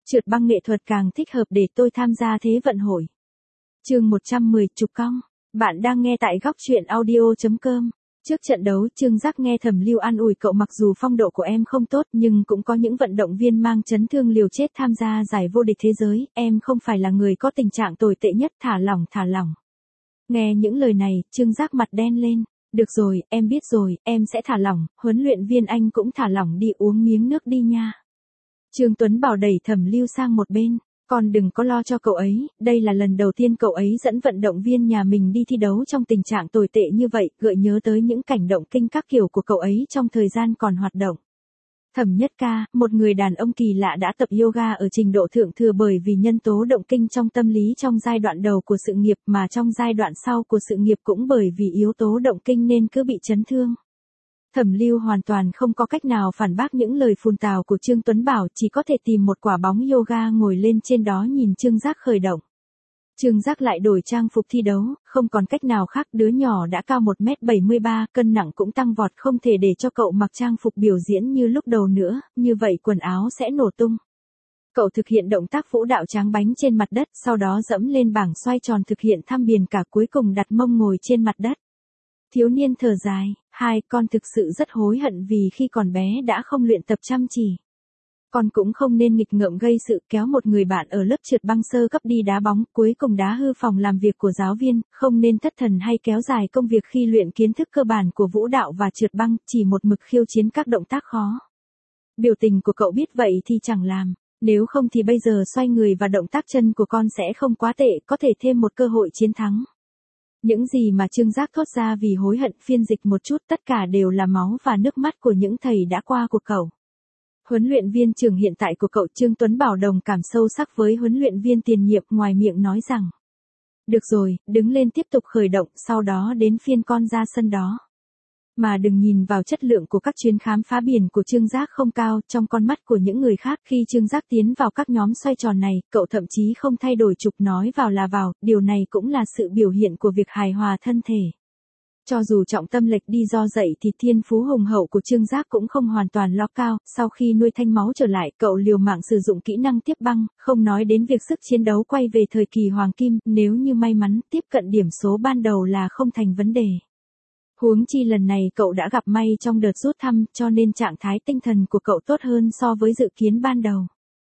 Trượt băng nghệ thuật càng thích hợp để tôi tham gia thế vận hội. Chương 110 Trục cong. Bạn đang nghe tại góc truyện audio.com. Trước trận đấu, Trương Giác nghe Thẩm Lưu an ủi cậu mặc dù phong độ của em không tốt nhưng cũng có những vận động viên mang chấn thương liều chết tham gia giải vô địch thế giới, em không phải là người có tình trạng tồi tệ nhất, thả lỏng thả lỏng. Nghe những lời này, Trương Giác mặt đen lên. Được rồi, em biết rồi, em sẽ thả lỏng, huấn luyện viên anh cũng thả lỏng đi, uống miếng nước đi nha. Trương Tuấn Bảo đẩy Thẩm Lưu sang một bên. Còn đừng có lo cho cậu ấy, đây là lần đầu tiên cậu ấy dẫn vận động viên nhà mình đi thi đấu trong tình trạng tồi tệ như vậy, gợi nhớ tới những cảnh động kinh các kiểu của cậu ấy trong thời gian còn hoạt động. Thẩm Nhất Ca, một người đàn ông kỳ lạ đã tập yoga ở trình độ thượng thừa bởi vì nhân tố động kinh trong tâm lý trong giai đoạn đầu của sự nghiệp, mà trong giai đoạn sau của sự nghiệp cũng bởi vì yếu tố động kinh nên cứ bị chấn thương. Thẩm Lưu hoàn toàn không có cách nào phản bác những lời phun tào của Trương Tuấn Bảo, chỉ có thể tìm một quả bóng yoga ngồi lên trên đó nhìn Trương Giác khởi động. Trương Giác lại đổi trang phục thi đấu, không còn cách nào khác, đứa nhỏ đã cao 1m73, cân nặng cũng tăng vọt, không thể để cho cậu mặc trang phục biểu diễn như lúc đầu nữa, như vậy quần áo sẽ nổ tung. Cậu thực hiện động tác vũ đạo tráng bánh trên mặt đất, sau đó dẫm lên bảng xoay tròn thực hiện thăm biển cả, cuối cùng đặt mông ngồi trên mặt đất. Thiếu niên thở dài, con thực sự rất hối hận vì khi còn bé đã không luyện tập chăm chỉ. Con cũng không nên nghịch ngợm gây sự, kéo một người bạn ở lớp trượt băng sơ cấp đi đá bóng, cuối cùng đá hư phòng làm việc của giáo viên, không nên thất thần hay kéo dài công việc khi luyện kiến thức cơ bản của vũ đạo và trượt băng, chỉ một mực khiêu chiến các động tác khó. Biểu tình của cậu biết vậy thì chẳng làm, nếu không thì bây giờ xoay người và động tác chân của con sẽ không quá tệ, có thể thêm một cơ hội chiến thắng. Những gì mà Trương Giác thốt ra vì hối hận, phiên dịch một chút, tất cả đều là máu và nước mắt của những thầy đã qua của cậu. Huấn luyện viên trưởng hiện tại của cậu Trương Tuấn Bảo đồng cảm sâu sắc với huấn luyện viên tiền nhiệm, ngoài miệng nói rằng: được rồi, đứng lên tiếp tục khởi động, sau đó đến phiên con ra sân đó. Mà đừng nhìn vào chất lượng của các chuyến khám phá biển của Trương Giác không cao, trong con mắt của những người khác khi Trương Giác tiến vào các nhóm xoay tròn này, cậu thậm chí không thay đổi trục, nói vào là vào, điều này cũng là sự biểu hiện của việc hài hòa thân thể. Cho dù trọng tâm lệch đi do dậy thì thiên phú hùng hậu của Trương Giác cũng không hoàn toàn ló cao, sau khi nuôi thanh máu trở lại, cậu liều mạng sử dụng kỹ năng tiếp băng, không nói đến việc sức chiến đấu quay về thời kỳ hoàng kim, nếu như may mắn tiếp cận điểm số ban đầu là không thành vấn đề. Huống chi lần này cậu đã gặp may trong đợt rút thăm, cho nên trạng thái tinh thần của cậu tốt hơn so với dự kiến ban đầu.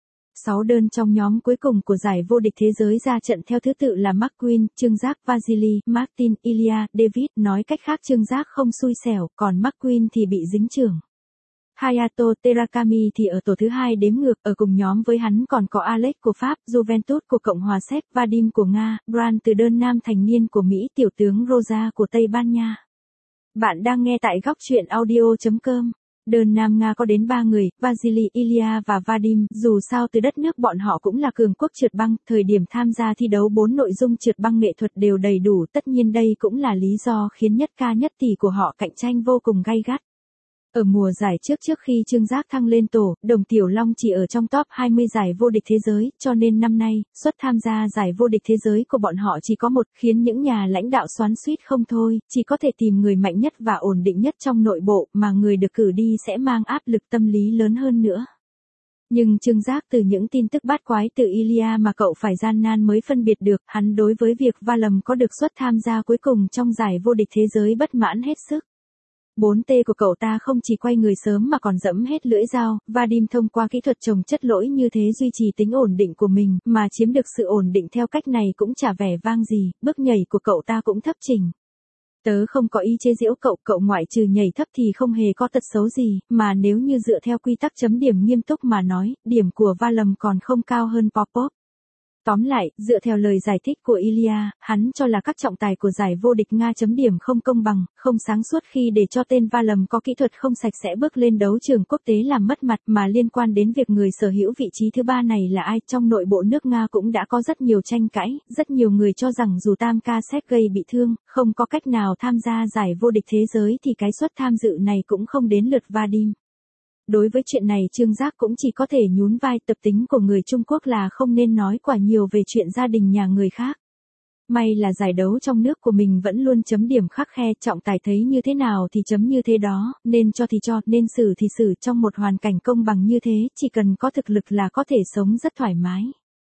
6 đơn trong nhóm cuối cùng của giải vô địch thế giới ra trận theo thứ tự là McQueen, Trương Giác, Vasily, Martin, Ilya, David, nói cách khác Trương Giác không xui xẻo, còn McQueen thì bị dính chưởng. Hayato Terakami thì ở tổ thứ 2 đếm ngược, ở cùng nhóm với hắn còn có Alex của Pháp, Juventus của Cộng hòa Séc, Vadim của Nga, Bran từ đơn nam thành niên của Mỹ, tiểu tướng Rosa của Tây Ban Nha. Bạn đang nghe tại góc truyện audio.com. Đơn nam Nga có đến 3 người, Vasily, Ilya và Vadim, dù sao từ đất nước bọn họ cũng là cường quốc trượt băng, thời điểm tham gia thi đấu 4 nội dung trượt băng nghệ thuật đều đầy đủ, tất nhiên đây cũng là lý do khiến Nhất Ca Nhất Tỷ của họ cạnh tranh vô cùng gay gắt. Ở mùa giải trước khi Trương Giác thăng lên tổ, Đồng Tiểu Long chỉ ở trong top 20 giải vô địch thế giới, cho nên năm nay, suất tham gia giải vô địch thế giới của bọn họ chỉ có một, khiến những nhà lãnh đạo xoắn xuýt không thôi, chỉ có thể tìm người mạnh nhất và ổn định nhất trong nội bộ, mà người được cử đi sẽ mang áp lực tâm lý lớn hơn nữa. Nhưng Trương Giác từ những tin tức bát quái từ Ilya mà cậu phải gian nan mới phân biệt được, hắn đối với việc Valum có được suất tham gia cuối cùng trong giải vô địch thế giới bất mãn hết sức. 4T của cậu ta không chỉ quay người sớm mà còn dẫm hết lưỡi dao, Vadim thông qua kỹ thuật trồng chất lỗi như thế duy trì tính ổn định của mình, mà chiếm được sự ổn định theo cách này cũng chả vẻ vang gì, bước nhảy của cậu ta cũng thấp trình. Tớ không có ý chế giễu cậu ngoại trừ nhảy thấp thì không hề có tật xấu gì, mà nếu như dựa theo quy tắc chấm điểm nghiêm túc mà nói, điểm của Valum còn không cao hơn Popov. Tóm lại, dựa theo lời giải thích của Ilya, hắn cho là các trọng tài của giải vô địch Nga chấm điểm không công bằng, không sáng suốt khi để cho tên Valum có kỹ thuật không sạch sẽ bước lên đấu trường quốc tế làm mất mặt, mà liên quan đến việc người sở hữu vị trí thứ 3 này là ai, trong nội bộ nước Nga cũng đã có rất nhiều tranh cãi, rất nhiều người cho rằng dù Tam Ca Sergei bị thương, không có cách nào tham gia giải vô địch thế giới thì cái suất tham dự này cũng không đến lượt Vadim. Đối với chuyện này Trương Giác cũng chỉ có thể nhún vai, tập tính của người Trung Quốc là không nên nói quá nhiều về chuyện gia đình nhà người khác. May là giải đấu trong nước của mình vẫn luôn chấm điểm khắc khe, trọng tài thấy như thế nào thì chấm như thế đó, nên cho thì cho, nên xử thì xử, trong một hoàn cảnh công bằng như thế, chỉ cần có thực lực là có thể sống rất thoải mái.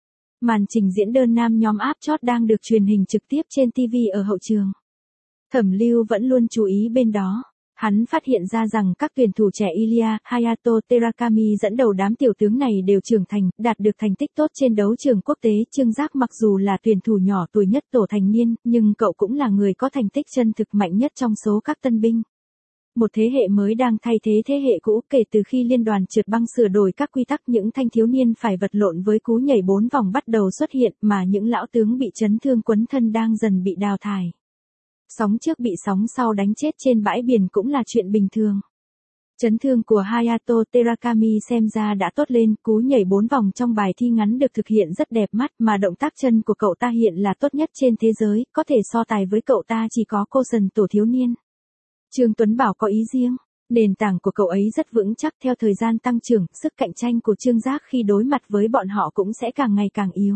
Màn trình diễn đơn nam nhóm áp chót đang được truyền hình trực tiếp trên TV ở hậu trường. Thẩm Lưu vẫn luôn chú ý bên đó. Hắn phát hiện ra rằng các tuyển thủ trẻ Ilya, Hayato Terakami dẫn đầu đám tiểu tướng này đều trưởng thành, đạt được thành tích tốt trên đấu trường quốc tế. Trương Giác mặc dù là tuyển thủ nhỏ tuổi nhất tổ thành niên, nhưng cậu cũng là người có thành tích chân thực mạnh nhất trong số các tân binh. Một thế hệ mới đang thay thế thế hệ cũ. Kể từ khi liên đoàn trượt băng sửa đổi các quy tắc, những thanh thiếu niên phải vật lộn với cú nhảy 4 vòng bắt đầu xuất hiện, mà những lão tướng bị chấn thương quấn thân đang dần bị đào thải. Sóng trước bị sóng sau đánh chết trên bãi biển cũng là chuyện bình thường. Chấn thương của Hayato Terakami xem ra đã tốt lên, cú nhảy 4 vòng trong bài thi ngắn được thực hiện rất đẹp mắt, mà động tác chân của cậu ta hiện là tốt nhất trên thế giới, có thể so tài với cậu ta chỉ có Coulson tổ thiếu niên. Trương Tuấn Bảo có ý riêng, nền tảng của cậu ấy rất vững chắc. Theo thời gian tăng trưởng, sức cạnh tranh của Trương Giác khi đối mặt với bọn họ cũng sẽ càng ngày càng yếu.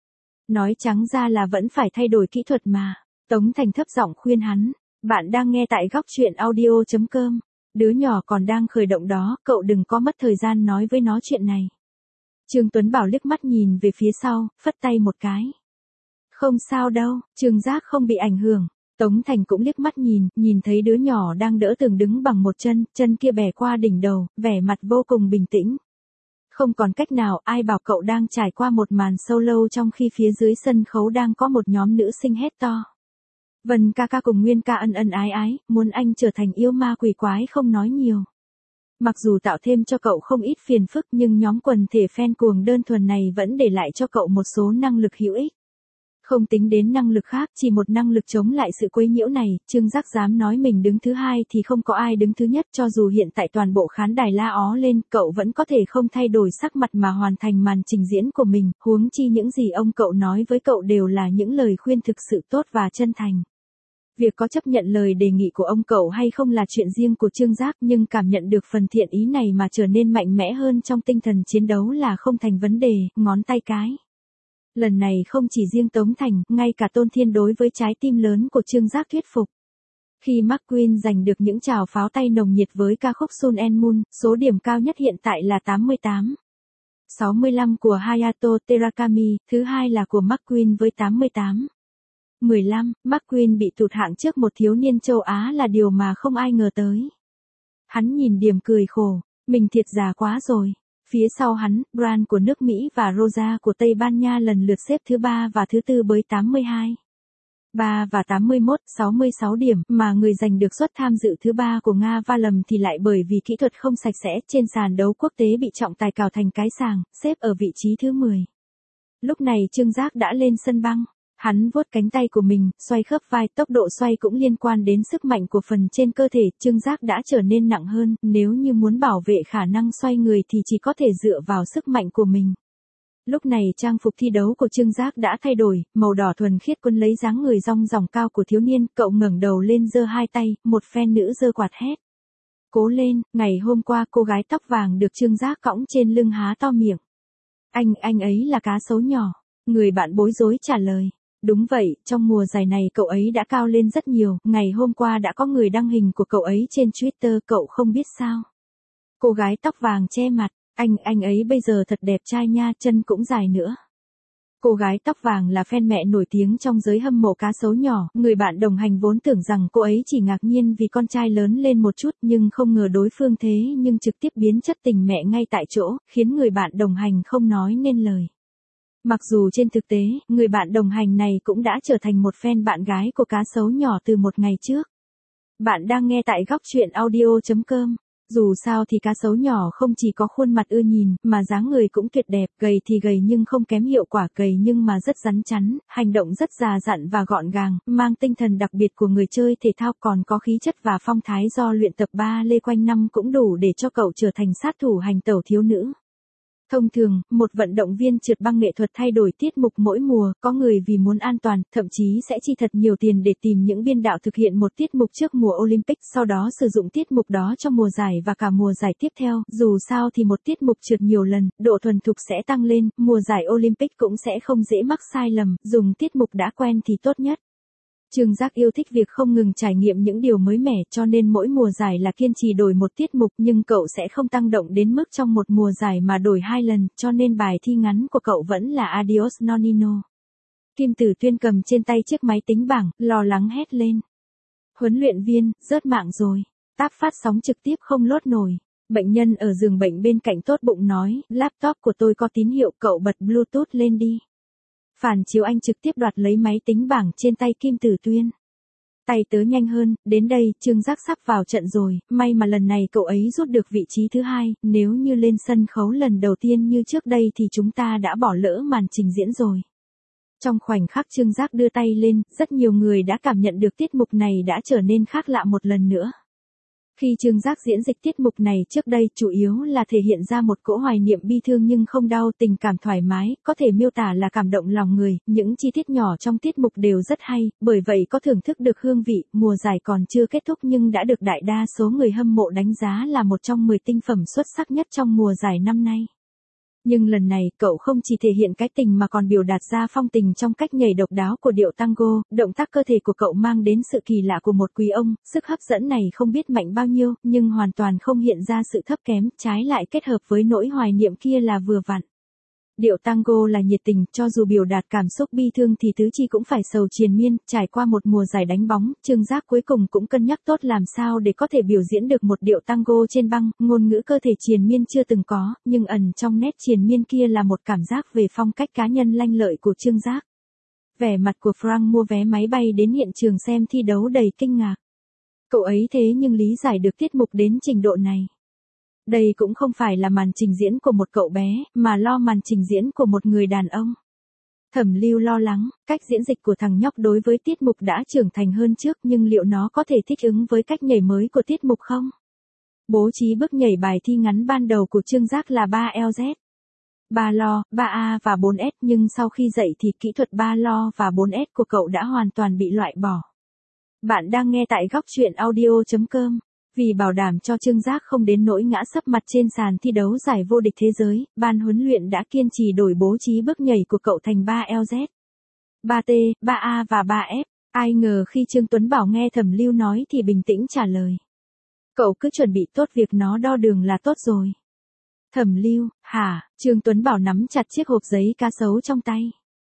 Nói trắng ra là vẫn phải thay đổi kỹ thuật mà. Tống Thành thấp giọng khuyên hắn, bạn đang nghe tại góc truyện audio.com, đứa nhỏ còn đang khởi động đó, cậu đừng có mất thời gian nói với nó chuyện này. Trương Tuấn Bảo liếc mắt nhìn về phía sau, phất tay một cái. Không sao đâu, Trương Giác không bị ảnh hưởng. Tống Thành cũng liếc mắt nhìn thấy đứa nhỏ đang đỡ tường đứng bằng một chân kia bẻ qua đỉnh đầu, vẻ mặt vô cùng bình tĩnh. Không còn cách nào, ai bảo cậu đang trải qua một màn solo trong khi phía dưới sân khấu đang có một nhóm nữ sinh hét to. Vân ca ca cùng Nguyên ca ân ân ái ái, muốn anh trở thành yêu ma quỷ quái không nói nhiều. Mặc dù tạo thêm cho cậu không ít phiền phức, nhưng nhóm quần thể fan cuồng đơn thuần này vẫn để lại cho cậu một số năng lực hữu ích. Không tính đến năng lực khác, chỉ một năng lực chống lại sự quấy nhiễu này, Trương Giác dám nói mình đứng thứ hai thì không có ai đứng thứ nhất. Cho dù hiện tại toàn bộ khán đài la ó lên, cậu vẫn có thể không thay đổi sắc mặt mà hoàn thành màn trình diễn của mình, huống chi những gì ông cậu nói với cậu đều là những lời khuyên thực sự tốt và chân thành. Việc có chấp nhận lời đề nghị của ông cậu hay không là chuyện riêng của Trương Giác, nhưng cảm nhận được phần thiện ý này mà trở nên mạnh mẽ hơn trong tinh thần chiến đấu là không thành vấn đề. Ngón tay cái. Lần này không chỉ riêng Tống Thành, ngay cả Tôn Thiên đối với trái tim lớn của Trương Giác thuyết phục. Khi McQueen giành được những tràng pháo tay nồng nhiệt với ca khúc Sun and Moon, số điểm cao nhất hiện tại là 88. 65 của Hayato Terakami, thứ hai là của McQueen với 88. 15, McQueen bị tụt hạng trước một thiếu niên châu Á là điều mà không ai ngờ tới. Hắn nhìn Điểm cười khổ, mình thiệt già quá rồi. Phía sau hắn, Bran của nước Mỹ và Rosa của Tây Ban Nha lần lượt xếp thứ 3 và thứ 4 với 82. 3 và 81, 66 điểm, mà người giành được suất tham dự thứ 3 của Nga Valem thì lại bởi vì kỹ thuật không sạch sẽ trên sàn đấu quốc tế bị trọng tài cào thành cái sàng, xếp ở vị trí thứ 10. Lúc này Trương Giác đã lên sân băng. Hắn vuốt cánh tay của mình, xoay khớp vai, tốc độ xoay cũng liên quan đến sức mạnh của phần trên cơ thể. Trương Giác đã trở nên nặng hơn, nếu như muốn bảo vệ khả năng xoay người thì chỉ có thể dựa vào sức mạnh của mình. Lúc này trang phục thi đấu của Trương Giác đã thay đổi, màu đỏ thuần khiết quân lấy dáng người dong dỏng cao của thiếu niên. Cậu ngẩng đầu lên giơ hai tay, một fan nữ giơ quạt hét. Cố lên, ngày hôm qua cô gái tóc vàng được Trương Giác cõng trên lưng há to miệng. Anh ấy là cá sấu nhỏ. Người bạn bối rối trả lời. Đúng vậy, trong mùa giải này cậu ấy đã cao lên rất nhiều, ngày hôm qua đã có người đăng hình của cậu ấy trên Twitter, cậu không biết sao. Cô gái tóc vàng che mặt, anh ấy bây giờ thật đẹp trai nha, chân cũng dài nữa. Cô gái tóc vàng là fan mẹ nổi tiếng trong giới hâm mộ cá sấu nhỏ, người bạn đồng hành vốn tưởng rằng cô ấy chỉ ngạc nhiên vì con trai lớn lên một chút, nhưng không ngờ đối phương thế nhưng trực tiếp biến chất tình mẹ ngay tại chỗ, khiến người bạn đồng hành không nói nên lời. Mặc dù trên thực tế, người bạn đồng hành này cũng đã trở thành một fan bạn gái của cá sấu nhỏ từ một ngày trước. Bạn đang nghe tại góc truyện audio.com. Dù sao thì cá sấu nhỏ không chỉ có khuôn mặt ưa nhìn, mà dáng người cũng tuyệt đẹp, gầy thì gầy nhưng không kém hiệu quả, gầy nhưng mà rất rắn chắn, hành động rất già dặn và gọn gàng, mang tinh thần đặc biệt của người chơi thể thao, còn có khí chất và phong thái do luyện tập ba lê quanh năm cũng đủ để cho cậu trở thành sát thủ hành tẩu thiếu nữ. Thông thường, một vận động viên trượt băng nghệ thuật thay đổi tiết mục mỗi mùa, có người vì muốn an toàn, thậm chí sẽ chi thật nhiều tiền để tìm những biên đạo thực hiện một tiết mục trước mùa Olympic, sau đó sử dụng tiết mục đó cho mùa giải và cả mùa giải tiếp theo, dù sao thì một tiết mục trượt nhiều lần, độ thuần thục sẽ tăng lên, mùa giải Olympic cũng sẽ không dễ mắc sai lầm, dùng tiết mục đã quen thì tốt nhất. Trương Giác yêu thích việc không ngừng trải nghiệm những điều mới mẻ cho nên mỗi mùa giải là kiên trì đổi một tiết mục nhưng cậu sẽ không tăng động đến mức trong một mùa giải mà đổi 2 lần cho nên bài thi ngắn của cậu vẫn là Adios Nonino. Kim Tử Tuyên cầm trên tay chiếc máy tính bảng, lo lắng hét lên. Huấn luyện viên, rớt mạng rồi. Táp phát sóng trực tiếp không lốt nổi. Bệnh nhân ở giường bệnh bên cạnh tốt bụng nói, laptop của tôi có tín hiệu, cậu bật Bluetooth lên đi. Phản Chiếu Anh trực tiếp đoạt lấy máy tính bảng trên tay Kim Tử Tuyên. Tay tớ nhanh hơn, đến đây, Trương Giác sắp vào trận rồi, may mà lần này cậu ấy rút được vị trí thứ 2, nếu như lên sân khấu lần đầu tiên như trước đây thì chúng ta đã bỏ lỡ màn trình diễn rồi. Trong khoảnh khắc Trương Giác đưa tay lên, rất nhiều người đã cảm nhận được tiết mục này đã trở nên khác lạ một lần nữa. Khi Trương Giác diễn dịch tiết mục này trước đây chủ yếu là thể hiện ra một cỗ hoài niệm bi thương nhưng không đau, tình cảm thoải mái, có thể miêu tả là cảm động lòng người, những chi tiết nhỏ trong tiết mục đều rất hay, bởi vậy có thưởng thức được hương vị, mùa giải còn chưa kết thúc nhưng đã được đại đa số người hâm mộ đánh giá là một trong 10 tinh phẩm xuất sắc nhất trong mùa giải năm nay. Nhưng lần này, cậu không chỉ thể hiện cái tình mà còn biểu đạt ra phong tình trong cách nhảy độc đáo của điệu tango, động tác cơ thể của cậu mang đến sự kỳ lạ của một quý ông, sức hấp dẫn này không biết mạnh bao nhiêu, nhưng hoàn toàn không hiện ra sự thấp kém, trái lại kết hợp với nỗi hoài niệm kia là vừa vặn. Điệu tango là nhiệt tình, cho dù biểu đạt cảm xúc bi thương thì tứ chi cũng phải sầu triền miên, trải qua một mùa giải đánh bóng, Trương Giác cuối cùng cũng cân nhắc tốt làm sao để có thể biểu diễn được một điệu tango trên băng, ngôn ngữ cơ thể triền miên chưa từng có, nhưng ẩn trong nét triền miên kia là một cảm giác về phong cách cá nhân lanh lợi của Trương Giác. Vẻ mặt của Frank mua vé máy bay đến hiện trường xem thi đấu đầy kinh ngạc. Cậu ấy thế nhưng lý giải được tiết mục đến trình độ này. Đây cũng không phải là màn trình diễn của một cậu bé, mà lo màn trình diễn của một người đàn ông. Thẩm Lưu lo lắng, cách diễn dịch của thằng nhóc đối với tiết mục đã trưởng thành hơn trước nhưng liệu nó có thể thích ứng với cách nhảy mới của tiết mục không? Bố trí bước nhảy bài thi ngắn ban đầu của Trương Giác là 3LZ. 3 lo, 3A và 4S nhưng sau khi dậy thì kỹ thuật 3 lo và 4S của cậu đã hoàn toàn bị loại bỏ. Bạn đang nghe tại góc truyện audio.com. Vì bảo đảm cho Trương Giác không đến nỗi ngã sấp mặt trên sàn thi đấu giải vô địch thế giới, ban huấn luyện đã kiên trì đổi bố trí bước nhảy của cậu thành 3LZ, 3T, 3A và 3F. Ai ngờ khi Trương Tuấn Bảo nghe Thẩm Lưu nói thì bình tĩnh trả lời. Cậu cứ chuẩn bị tốt việc nó đo đường là tốt rồi. Thẩm Lưu, hả? Trương Tuấn Bảo nắm chặt chiếc hộp giấy cá sấu trong tay.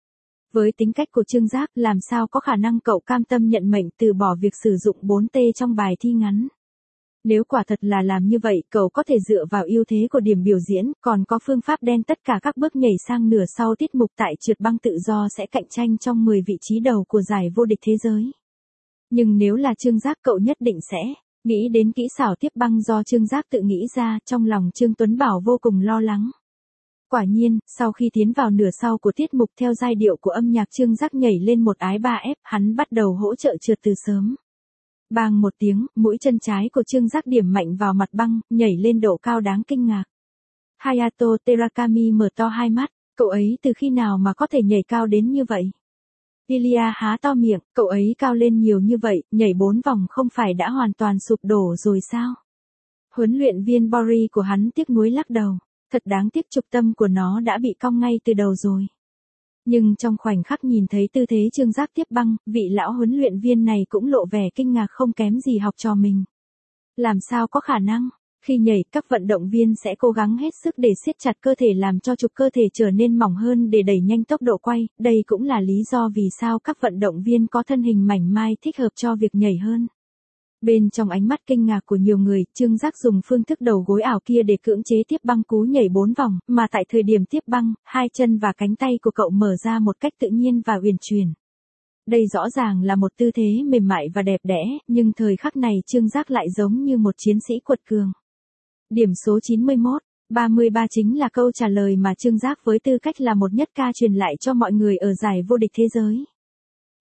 Với tính cách của Trương Giác, làm sao có khả năng cậu cam tâm nhận mệnh từ bỏ việc sử dụng 4T trong bài thi ngắn. Nếu quả thật là làm như vậy, cậu có thể dựa vào ưu thế của điểm biểu diễn, còn có phương pháp đen tất cả các bước nhảy sang nửa sau tiết mục tại trượt băng tự do sẽ cạnh tranh trong 10 vị trí đầu của giải vô địch thế giới. Nhưng nếu là Trương Giác cậu nhất định sẽ nghĩ đến kỹ xảo tiếp băng do Trương Giác tự nghĩ ra, trong lòng Trương Tuấn Bảo vô cùng lo lắng. Quả nhiên, sau khi tiến vào nửa sau của tiết mục theo giai điệu của âm nhạc Trương Giác nhảy lên một ái 3F, hắn bắt đầu hỗ trợ trượt từ sớm. Bang một tiếng, mũi chân trái của Trương Giác điểm mạnh vào mặt băng, nhảy lên độ cao đáng kinh ngạc. Hayato Terakami mở to hai mắt, cậu ấy từ khi nào mà có thể nhảy cao đến như vậy? Ilya há to miệng, cậu ấy cao lên nhiều như vậy, nhảy 4 vòng không phải đã hoàn toàn sụp đổ rồi sao? Huấn luyện viên Bori của hắn tiếc nuối lắc đầu, thật đáng tiếc trục tâm của nó đã bị cong ngay từ đầu rồi. Nhưng trong khoảnh khắc nhìn thấy tư thế Trương Giác tiếp băng, vị lão huấn luyện viên này cũng lộ vẻ kinh ngạc không kém gì học trò mình. Làm sao có khả năng? Khi nhảy, các vận động viên sẽ cố gắng hết sức để siết chặt cơ thể làm cho trục cơ thể trở nên mỏng hơn để đẩy nhanh tốc độ quay, đây cũng là lý do vì sao các vận động viên có thân hình mảnh mai thích hợp cho việc nhảy hơn. Bên trong ánh mắt kinh ngạc của nhiều người, Trương Giác dùng phương thức đầu gối ảo kia để cưỡng chế tiếp băng cú nhảy 4 vòng, mà tại thời điểm tiếp băng, hai chân và cánh tay của cậu mở ra một cách tự nhiên và uyển chuyển. Đây rõ ràng là một tư thế mềm mại và đẹp đẽ, nhưng thời khắc này Trương Giác lại giống như một chiến sĩ quật cường. Điểm số 91, 33 chính là câu trả lời mà Trương Giác với tư cách là một nhất ca truyền lại cho mọi người ở giải vô địch thế giới.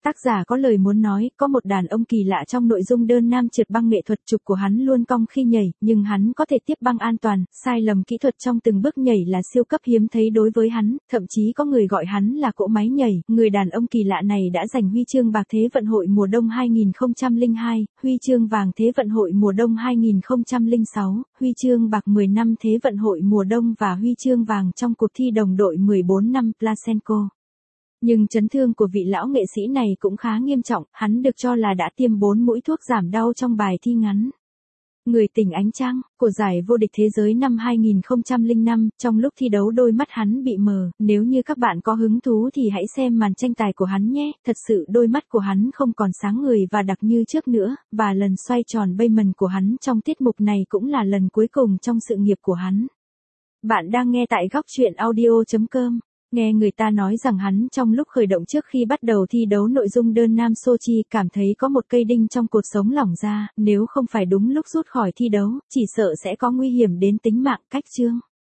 Tác giả có lời muốn nói, có một đàn ông kỳ lạ trong nội dung đơn nam trượt băng nghệ thuật, trục của hắn luôn cong khi nhảy, nhưng hắn có thể tiếp băng an toàn, sai lầm kỹ thuật trong từng bước nhảy là siêu cấp hiếm thấy đối với hắn, thậm chí có người gọi hắn là cỗ máy nhảy. Người đàn ông kỳ lạ này đã giành huy chương bạc Thế vận hội mùa đông 2002, huy chương vàng Thế vận hội mùa đông 2006, huy chương bạc 10 năm Thế vận hội mùa đông và huy chương vàng trong cuộc thi đồng đội 14 năm Placenco. Nhưng chấn thương của vị lão nghệ sĩ này cũng khá nghiêm trọng, hắn được cho là đã tiêm 4 mũi thuốc giảm đau trong bài thi ngắn Người tình ánh trăng của giải vô địch thế giới năm 2005, trong lúc thi đấu đôi mắt hắn bị mờ, nếu như các bạn có hứng thú thì hãy xem màn tranh tài của hắn nhé, thật sự đôi mắt của hắn không còn sáng ngời và đặc như trước nữa, và lần xoay tròn Bayman của hắn trong tiết mục này cũng là lần cuối cùng trong sự nghiệp của hắn. Bạn đang nghe tại góc truyện audio.com. Nghe người ta nói rằng hắn trong lúc khởi động trước khi bắt đầu thi đấu nội dung đơn nam Sochi cảm thấy có một cây đinh trong cột sống lỏng ra, nếu không phải đúng lúc rút khỏi thi đấu, chỉ sợ sẽ có nguy hiểm đến tính mạng. Cách chương